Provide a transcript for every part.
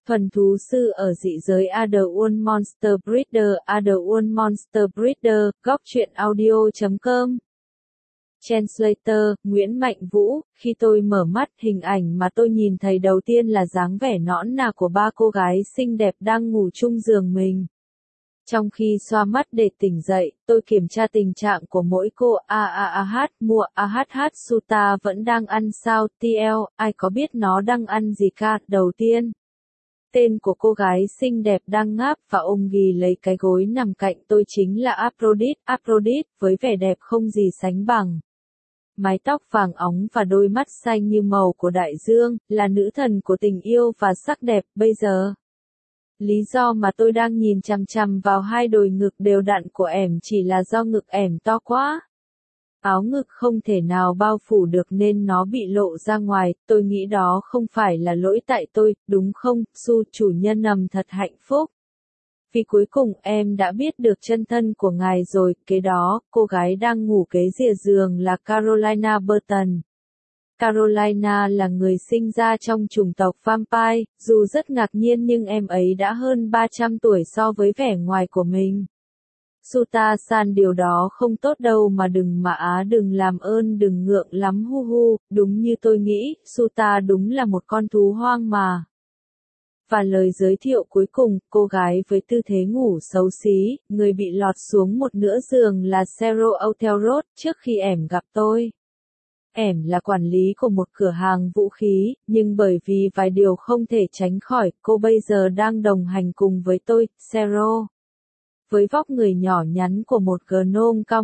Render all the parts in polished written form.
Thuần thú sư ở dị giới Otherworld Monster Breeder, Otherworld Monster Breeder, góc truyện audio.com. Translator, Nguyễn Mạnh Vũ, khi tôi mở mắt, hình ảnh mà tôi nhìn thấy đầu tiên là dáng vẻ nõn nà của ba cô gái xinh đẹp đang ngủ chung giường mình. Trong khi xoa mắt để tỉnh dậy, tôi kiểm tra tình trạng của mỗi cô. Mua Suta vẫn đang ăn sao? TL, ai có biết nó đang ăn gì ca? Đầu tiên, tên của cô gái xinh đẹp đang ngáp và ôm ghì lấy cái gối nằm cạnh tôi chính là Aphrodite, với vẻ đẹp không gì sánh bằng. Mái tóc vàng óng và đôi mắt xanh như màu của đại dương, là nữ thần của tình yêu và sắc đẹp bây giờ. Lý do mà tôi đang nhìn chằm chằm vào hai đồi ngực đều đặn của ẻm chỉ là do ngực ẻm to quá. Áo ngực không thể nào bao phủ được nên nó bị lộ ra ngoài, tôi nghĩ đó không phải là lỗi tại tôi, đúng không, Su, chủ nhân thật hạnh phúc. Vì cuối cùng em đã biết được chân thân của ngài rồi, kế đó, cô gái đang ngủ kế rìa giường là Carolina Burton. Carolina là người sinh ra trong chủng tộc vampire, dù rất ngạc nhiên nhưng em ấy đã hơn 300 tuổi so với vẻ ngoài của mình. Suta-san, điều đó không tốt đâu mà đừng làm ơn đừng ngượng lắm đúng như tôi nghĩ, Suta đúng là một con thú hoang mà. Và lời giới thiệu cuối cùng, cô gái với tư thế ngủ xấu xí, người bị lọt xuống một nửa giường là Zero Autelrod trước khi ẻm gặp tôi. Ẻm là quản lý của một cửa hàng vũ khí, nhưng bởi vì vài điều không thể tránh khỏi, cô bây giờ đang đồng hành cùng với tôi, Zero. Với vóc người nhỏ nhắn của một gnome cao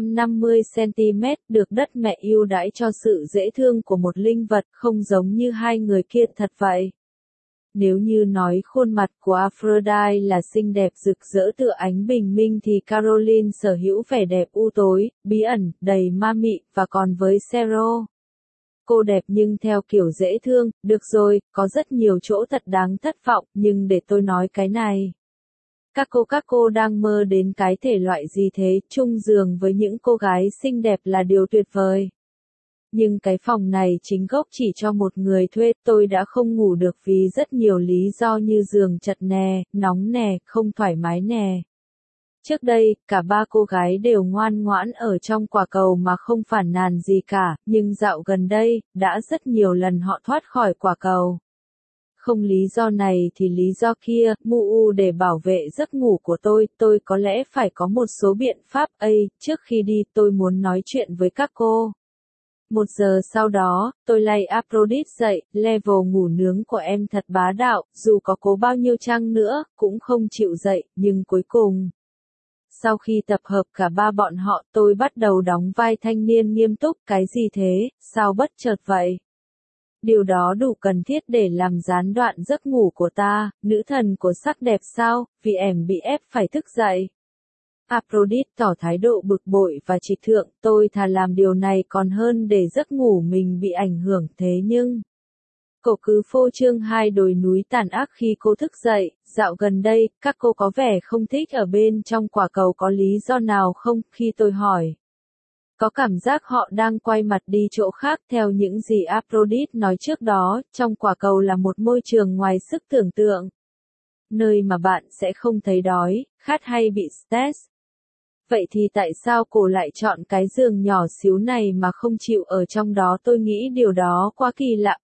150cm, được đất mẹ ưu đãi cho sự dễ thương của một linh vật, không giống như hai người kia thật vậy. Nếu như nói khuôn mặt của Aphrodite là xinh đẹp rực rỡ tựa ánh bình minh thì Caroline sở hữu vẻ đẹp u tối, bí ẩn, đầy ma mị, và còn với Zero, cô đẹp nhưng theo kiểu dễ thương. Được rồi, có rất nhiều chỗ thật đáng thất vọng, nhưng để tôi nói cái này. Các cô đang mơ đến cái thể loại gì thế? Chung giường với những cô gái xinh đẹp là điều tuyệt vời. Nhưng cái phòng này chính gốc chỉ cho một người thuê, tôi đã không ngủ được vì rất nhiều lý do như giường chật nè, nóng nè, không thoải mái nè. Trước đây, cả ba cô gái đều ngoan ngoãn ở trong quả cầu mà không phản nàn gì cả, nhưng dạo gần đây, đã rất nhiều lần họ thoát khỏi quả cầu. Không lý do này thì lý do kia, để bảo vệ giấc ngủ của tôi có lẽ phải có một số biện pháp. Trước khi đi tôi muốn nói chuyện với các cô. 1 giờ sau đó, tôi lay Aphrodite dậy, level ngủ nướng của em thật bá đạo, dù có cố bao nhiêu chăng nữa, cũng không chịu dậy, nhưng cuối cùng. Sau khi tập hợp cả ba bọn họ, tôi bắt đầu đóng vai thanh niên nghiêm túc, cái gì thế, sao bất chợt vậy? Điều đó đủ cần thiết để làm gián đoạn giấc ngủ của ta, nữ thần của sắc đẹp sao, vì em bị ép phải thức dậy. Aphrodite tỏ thái độ bực bội và trịch thượng, tôi thà làm điều này còn hơn để giấc ngủ mình bị ảnh hưởng thế nhưng. Cô cứ phô trương hai đồi núi tàn ác khi cô thức dậy, dạo gần đây, các cô có vẻ không thích ở bên trong quả cầu, có lý do nào không? Khi tôi hỏi. Có cảm giác họ đang quay mặt đi chỗ khác theo những gì Aphrodite nói trước đó, trong quả cầu là một môi trường ngoài sức tưởng tượng. Nơi mà bạn sẽ không thấy đói, khát hay bị stress. Vậy thì tại sao cô lại chọn cái giường nhỏ xíu này mà không chịu ở trong đó? Tôi nghĩ điều đó quá kỳ lạ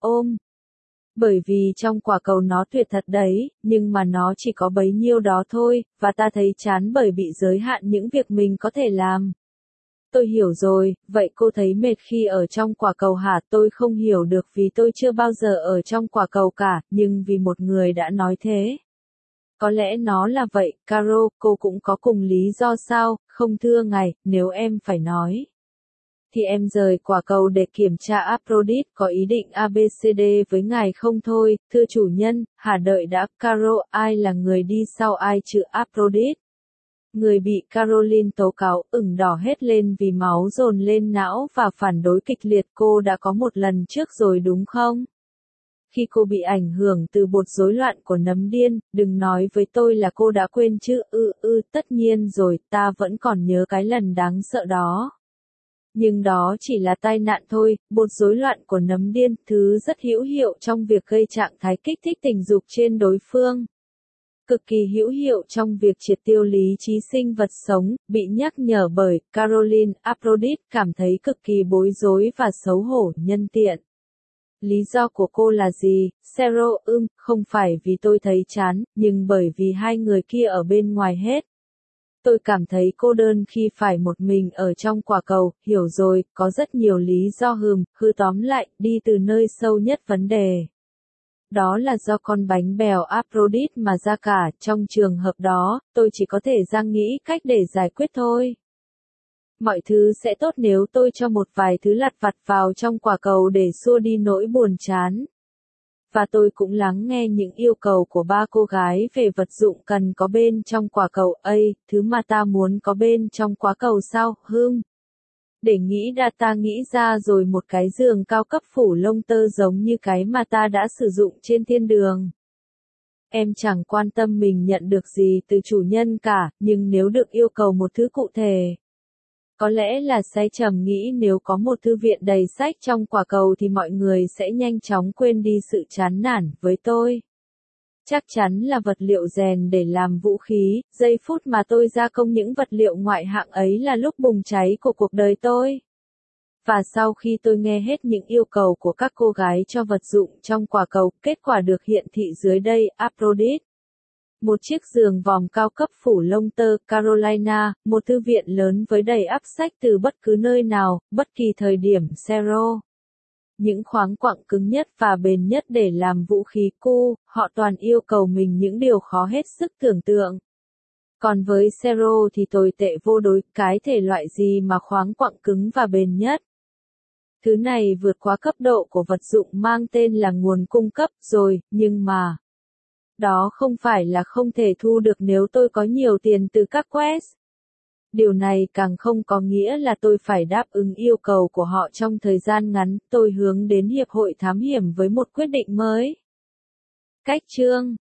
Bởi vì trong quả cầu nó tuyệt thật đấy, nhưng mà nó chỉ có bấy nhiêu đó thôi, và ta thấy chán bởi bị giới hạn những việc mình có thể làm. Tôi hiểu rồi, vậy cô thấy mệt khi ở trong quả cầu hả? Tôi không hiểu được vì tôi chưa bao giờ ở trong quả cầu cả, nhưng vì một người đã nói thế. Có lẽ nó là vậy, Caro, cô cũng có cùng lý do sao? Không thưa ngài, nếu em phải nói. Thì em rời quả cầu để kiểm tra Aphrodite có ý định ABCD với ngài không thôi, thưa chủ nhân, hả đợi đã, Caro, ai là người đi sau ai chứ Aphrodite? Người bị Caroline tố cáo ửng đỏ hết lên vì máu dồn lên não và phản đối kịch liệt. Cô đã có một lần trước rồi đúng không? Khi cô bị ảnh hưởng từ bột rối loạn của nấm điên, đừng nói với tôi là cô đã quên chứ. Tất nhiên rồi, ta vẫn còn nhớ cái lần đáng sợ đó. Nhưng đó chỉ là tai nạn thôi, một rối loạn của nấm điên, thứ rất hữu hiệu trong việc gây trạng thái kích thích tình dục trên đối phương. Cực kỳ hữu hiệu trong việc triệt tiêu lý trí sinh vật sống, bị nhắc nhở bởi Caroline Aphrodite cảm thấy cực kỳ bối rối và xấu hổ nhân tiện. Lý do của cô là gì? Zero, không phải vì tôi thấy chán, nhưng bởi vì hai người kia ở bên ngoài hết. Tôi cảm thấy cô đơn khi phải một mình ở trong quả cầu, hiểu rồi, có rất nhiều lý do tóm lại, đi từ nơi sâu nhất vấn đề. Đó là do con bánh bèo Aphrodite mà ra cả, trong trường hợp đó, tôi chỉ có thể ra nghĩ cách để giải quyết thôi. Mọi thứ sẽ tốt nếu tôi cho một vài thứ lặt vặt vào trong quả cầu để xua đi nỗi buồn chán. Và tôi cũng lắng nghe những yêu cầu của ba cô gái về vật dụng cần có bên trong quả cầu. Thứ mà ta muốn có bên trong quả cầu sao, Để nghĩ ta nghĩ ra rồi, một cái giường cao cấp phủ lông tơ giống như cái mà ta đã sử dụng trên thiên đường. Em chẳng quan tâm mình nhận được gì từ chủ nhân cả, nhưng nếu được yêu cầu một thứ cụ thể. Có lẽ là say trầm nghĩ nếu có một thư viện đầy sách trong quả cầu thì mọi người sẽ nhanh chóng quên đi sự chán nản với tôi. Chắc chắn là vật liệu rèn để làm vũ khí, giây phút mà tôi gia công những vật liệu ngoại hạng ấy là lúc bùng cháy của cuộc đời tôi. Và sau khi tôi nghe hết những yêu cầu của các cô gái cho vật dụng trong quả cầu, kết quả được hiển thị dưới đây, Aphrodite. Một chiếc giường vòm cao cấp phủ lông tơ, Carolina, một thư viện lớn với đầy ắp sách từ bất cứ nơi nào, bất kỳ thời điểm, Zero. Những khoáng quặng cứng nhất và bền nhất để làm vũ khí họ toàn yêu cầu mình những điều khó hết sức tưởng tượng. Còn với Zero thì tồi tệ vô đối, cái thể loại gì mà khoáng quặng cứng và bền nhất. Thứ này vượt quá cấp độ của vật dụng mang tên là nguồn cung cấp rồi, nhưng mà đó không phải là không thể thu được nếu tôi có nhiều tiền từ các quest. Điều này càng không có nghĩa là tôi phải đáp ứng yêu cầu của họ trong thời gian ngắn. Tôi hướng đến hiệp hội thám hiểm với một quyết định mới. Cách chương